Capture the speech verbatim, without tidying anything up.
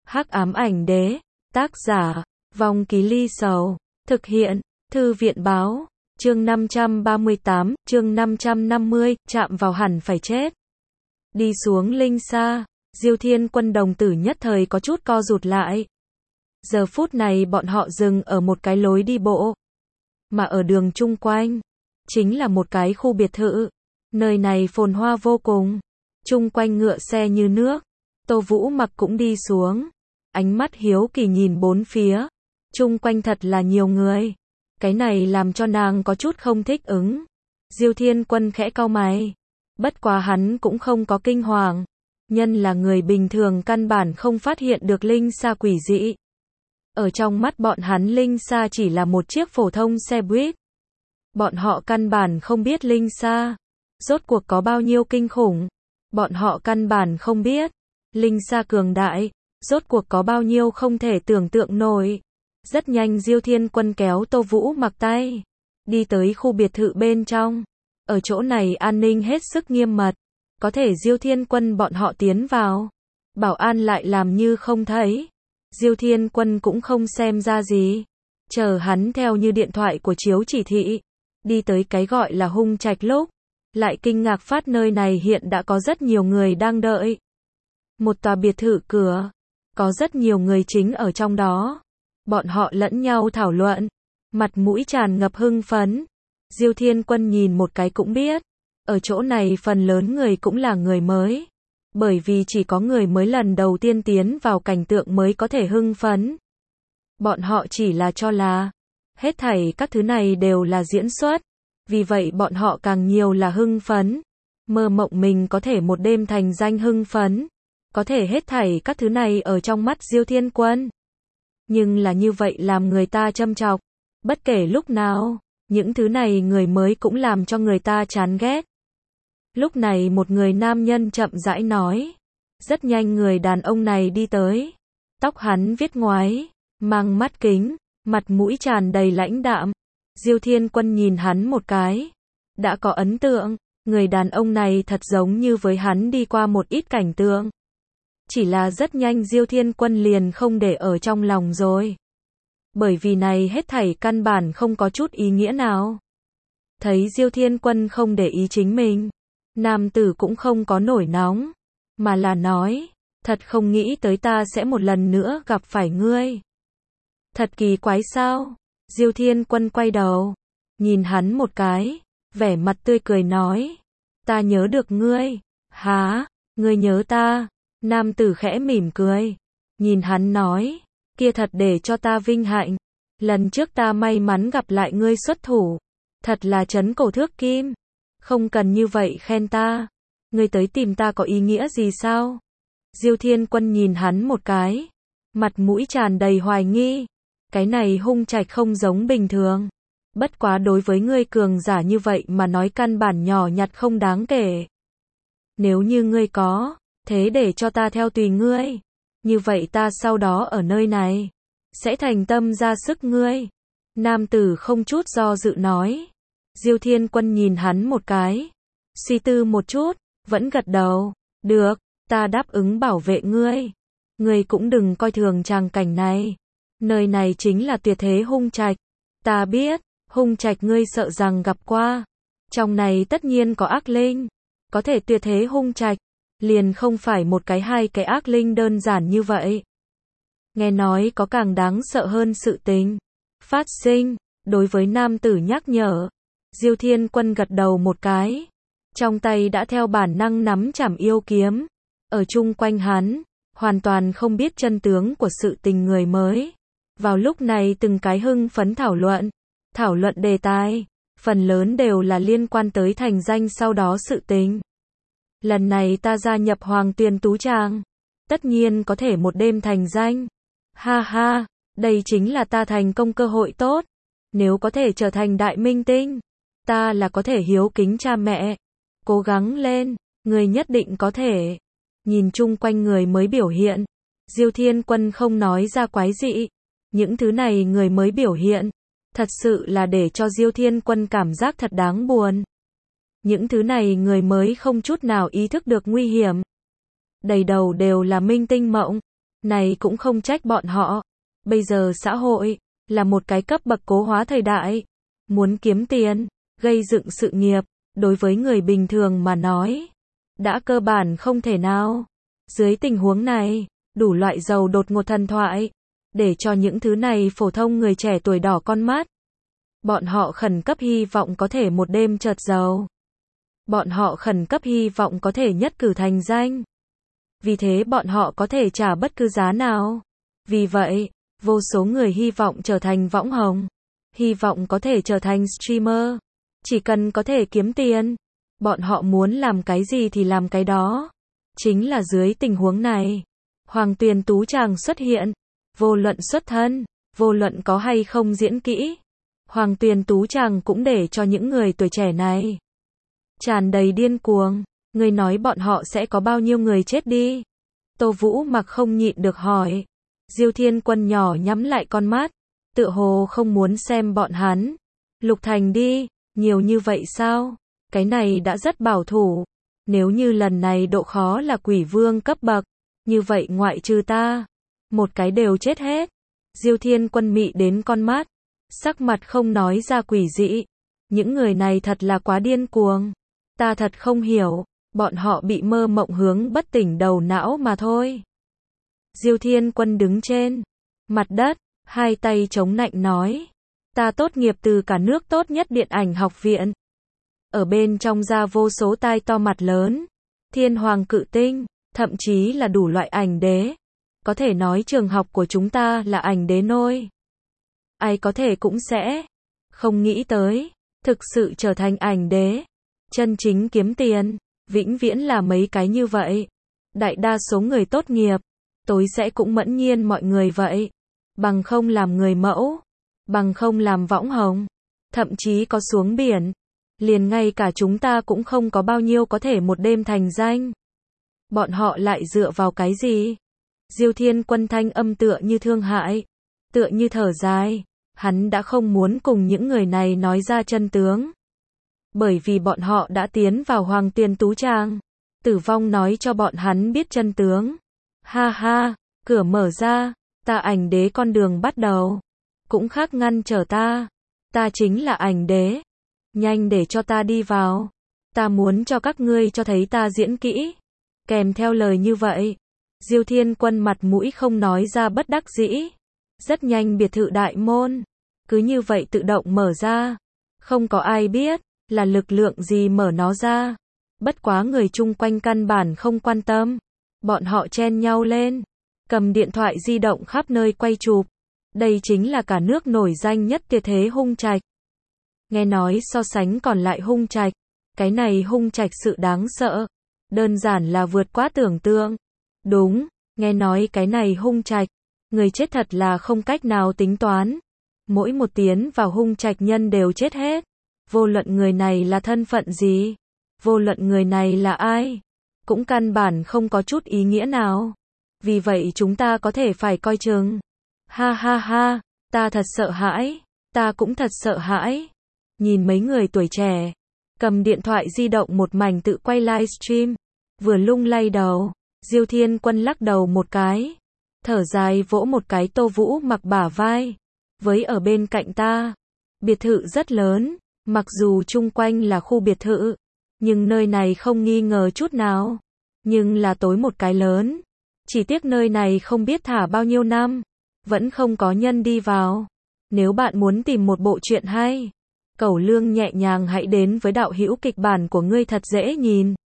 Hắc ám ảnh đế, tác giả, Vong Ký Ly Sầu, thực hiện, Thư viện báo, chương năm trăm ba mươi tám, chương năm trăm năm mươi, chạm vào hẳn phải chết. Đi xuống linh xa, Diêu Thiên Quân đồng tử nhất thời có chút co rụt lại. Giờ phút này bọn họ dừng ở một cái lối đi bộ, mà ở đường chung quanh, chính là một cái khu biệt thự. Nơi này phồn hoa vô cùng, chung quanh ngựa xe như nước. Tô Vũ Mặc cũng đi xuống, ánh mắt hiếu kỳ nhìn bốn phía, chung quanh thật là nhiều người. Cái này làm cho nàng có chút không thích ứng. Diêu Thiên Quân khẽ cau mày, bất quá hắn cũng không có kinh hoàng, nhân là người bình thường căn bản không phát hiện được linh xa quỷ dị. Ở trong mắt bọn hắn linh xa chỉ là một chiếc phổ thông xe buýt. Bọn họ căn bản không biết linh xa rốt cuộc có bao nhiêu kinh khủng. Bọn họ căn bản không biết linh xa cường đại rốt cuộc có bao nhiêu không thể tưởng tượng nổi. Rất nhanh Diêu Thiên Quân kéo Tô Vũ Mặc tay, đi tới khu biệt thự bên trong. Ở chỗ này an ninh hết sức nghiêm mật, có thể Diêu Thiên Quân bọn họ tiến vào, bảo an lại làm như không thấy. Diêu Thiên Quân cũng không xem ra gì, chờ hắn theo như điện thoại của chiếu chỉ thị, đi tới cái gọi là Hung Trạch lúc, lại kinh ngạc phát nơi này hiện đã có rất nhiều người đang đợi. Một tòa biệt thự cửa, có rất nhiều người chính ở trong đó. Bọn họ lẫn nhau thảo luận, mặt mũi tràn ngập hưng phấn. Diêu Thiên Quân nhìn một cái cũng biết, ở chỗ này phần lớn người cũng là người mới. Bởi vì chỉ có người mới lần đầu tiên tiến vào cảnh tượng mới có thể hưng phấn. Bọn họ chỉ là cho là, hết thảy các thứ này đều là diễn xuất. Vì vậy bọn họ càng nhiều là hưng phấn. Mơ mộng mình có thể một đêm thành danh hưng phấn. Có thể hết thảy các thứ này ở trong mắt Diêu Thiên Quân. Nhưng là như vậy làm người ta châm chọc. Bất kể lúc nào, những thứ này người mới cũng làm cho người ta chán ghét. Lúc này một người nam nhân chậm rãi nói. Rất nhanh người đàn ông này đi tới. Tóc hắn viết ngoái, mang mắt kính, mặt mũi tràn đầy lãnh đạm. Diêu Thiên Quân nhìn hắn một cái, đã có ấn tượng, người đàn ông này thật giống như với hắn đi qua một ít cảnh tượng. Chỉ là rất nhanh Diêu Thiên Quân liền không để ở trong lòng rồi. Bởi vì này hết thảy căn bản không có chút ý nghĩa nào. Thấy Diêu Thiên Quân không để ý chính mình, nam tử cũng không có nổi nóng, mà là nói, thật không nghĩ tới ta sẽ một lần nữa gặp phải ngươi. Thật kỳ quái sao? Diêu Thiên Quân quay đầu, nhìn hắn một cái, vẻ mặt tươi cười nói, ta nhớ được ngươi. Hả, ngươi nhớ ta? Nam tử khẽ mỉm cười, nhìn hắn nói, kia thật để cho ta vinh hạnh. Lần trước ta may mắn gặp lại ngươi xuất thủ, thật là trấn cổ thước kim. Không cần như vậy khen ta, ngươi tới tìm ta có ý nghĩa gì sao? Diêu Thiên Quân nhìn hắn một cái, mặt mũi tràn đầy hoài nghi. Cái này Hung Trạch không giống bình thường. Bất quá đối với ngươi cường giả như vậy mà nói căn bản nhỏ nhặt không đáng kể. Nếu như ngươi có, thế để cho ta theo tùy ngươi. Như vậy ta sau đó ở nơi này, sẽ thành tâm ra sức ngươi. Nam tử không chút do dự nói. Diêu Thiên Quân nhìn hắn một cái, suy tư một chút, vẫn gật đầu. Được, ta đáp ứng bảo vệ ngươi. Ngươi cũng đừng coi thường tràng cảnh này. Nơi này chính là tuyệt thế Hung Trạch. Ta biết, Hung Trạch ngươi sợ rằng gặp qua. Trong này tất nhiên có ác linh. Có thể tuyệt thế Hung Trạch, liền không phải một cái hai cái ác linh đơn giản như vậy. Nghe nói có càng đáng sợ hơn sự tình phát sinh. Đối với nam tử nhắc nhở, Diêu Thiên Quân gật đầu một cái. Trong tay đã theo bản năng nắm chảm yêu kiếm. Ở chung quanh hắn, hoàn toàn không biết chân tướng của sự tình người mới. Vào lúc này từng cái hưng phấn thảo luận, thảo luận đề tài, phần lớn đều là liên quan tới thành danh sau đó sự tình. Lần này ta gia nhập Hoàng Tuyền Tú Tràng, tất nhiên có thể một đêm thành danh. Ha ha, đây chính là ta thành công cơ hội tốt. Nếu có thể trở thành đại minh tinh, ta là có thể hiếu kính cha mẹ. Cố gắng lên, người nhất định có thể. Nhìn chung quanh người mới biểu hiện, Diêu Thiên Quân không nói ra quái dị. Những thứ này người mới biểu hiện, thật sự là để cho Diêu Thiên Quân cảm giác thật đáng buồn. Những thứ này người mới không chút nào ý thức được nguy hiểm. Đầy đầu đều là minh tinh mộng. Này cũng không trách bọn họ. Bây giờ xã hội là một cái cấp bậc cố hóa thời đại. Muốn kiếm tiền, gây dựng sự nghiệp, đối với người bình thường mà nói, đã cơ bản không thể nào. Dưới tình huống này, đủ loại giàu đột ngột thần thoại, để cho những thứ này phổ thông người trẻ tuổi đỏ con mắt. Bọn họ khẩn cấp hy vọng có thể một đêm chợt giàu. Bọn họ khẩn cấp hy vọng có thể nhất cử thành danh. Vì thế bọn họ có thể trả bất cứ giá nào. Vì vậy, vô số người hy vọng trở thành võng hồng. Hy vọng có thể trở thành streamer. Chỉ cần có thể kiếm tiền. Bọn họ muốn làm cái gì thì làm cái đó. Chính là dưới tình huống này. Hoàng Tuyền Tú chàng xuất hiện. Vô luận xuất thân, vô luận có hay không diễn kỹ. Hoàng Tuyền Tú chàng cũng để cho những người tuổi trẻ này tràn đầy điên cuồng. Người nói bọn họ sẽ có bao nhiêu người chết đi? Tô Vũ Mặc không nhịn được hỏi. Diêu Thiên Quân nhỏ nhắm lại con mắt, tựa hồ không muốn xem bọn hắn. Lục Thành đi, nhiều như vậy sao? Cái này đã rất bảo thủ. Nếu như lần này độ khó là quỷ vương cấp bậc, như vậy ngoại trừ ta, một cái đều chết hết. Diêu Thiên Quân mị đến con mắt, sắc mặt không nói ra quỷ dị. Những người này thật là quá điên cuồng. Ta thật không hiểu, bọn họ bị mơ mộng hướng bất tỉnh đầu não mà thôi. Diêu Thiên Quân đứng trên mặt đất, hai tay chống nạnh nói. Ta tốt nghiệp từ cả nước tốt nhất điện ảnh học viện. Ở bên trong ra vô số tai to mặt lớn, thiên hoàng cự tinh, thậm chí là đủ loại ảnh đế. Có thể nói trường học của chúng ta là ảnh đế nôi. Ai có thể cũng sẽ không nghĩ tới, thực sự trở thành ảnh đế. Chân chính kiếm tiền, vĩnh viễn là mấy cái như vậy. Đại đa số người tốt nghiệp, tối sẽ cũng mẫn nhiên mọi người vậy. Bằng không làm người mẫu, bằng không làm võng hồng, thậm chí có xuống biển. Liền ngay cả chúng ta cũng không có bao nhiêu có thể một đêm thành danh. Bọn họ lại dựa vào cái gì? Diêu Thiên Quân thanh âm tựa như thương hại, tựa như thở dài. Hắn đã không muốn cùng những người này nói ra chân tướng. Bởi vì bọn họ đã tiến vào Hoàng Tuyền Tú Tràng. Tử vong nói cho bọn hắn biết chân tướng. Ha ha, cửa mở ra, ta ảnh đế con đường bắt đầu. Cũng khác ngăn trở ta. Ta chính là ảnh đế. Nhanh để cho ta đi vào. Ta muốn cho các ngươi cho thấy ta diễn kỹ. Kèm theo lời như vậy, Diêu Thiên Quân mặt mũi không nói ra bất đắc dĩ. Rất nhanh biệt thự đại môn cứ như vậy tự động mở ra. Không có ai biết là lực lượng gì mở nó ra. Bất quá người chung quanh căn bản không quan tâm. Bọn họ chen nhau lên, cầm điện thoại di động khắp nơi quay chụp. Đây chính là cả nước nổi danh nhất tuyệt thế hung trạch. Nghe nói so sánh còn lại hung trạch, cái này hung trạch sự đáng sợ, đơn giản là vượt quá tưởng tượng. Đúng, nghe nói cái này hung trạch, người chết thật là không cách nào tính toán. Mỗi một tiến vào hung trạch nhân đều chết hết. Vô luận người này là thân phận gì, vô luận người này là ai, cũng căn bản không có chút ý nghĩa nào. Vì vậy chúng ta có thể phải coi chừng. Ha ha ha, ta thật sợ hãi, ta cũng thật sợ hãi. Nhìn mấy người tuổi trẻ, cầm điện thoại di động một mảnh tự quay livestream, vừa lung lay đầu, Diêu Thiên Quân lắc đầu một cái, thở dài vỗ một cái Tô Vũ Mặc bả vai. Với ở bên cạnh ta, biệt thự rất lớn, mặc dù chung quanh là khu biệt thự, nhưng nơi này không nghi ngờ chút nào. Nhưng là tối một cái lớn, chỉ tiếc nơi này không biết thả bao nhiêu năm, vẫn không có nhân đi vào. Nếu bạn muốn tìm một bộ truyện hay, Cẩu Lương nhẹ nhàng hãy đến với đạo hữu kịch bản của ngươi thật dễ nhìn.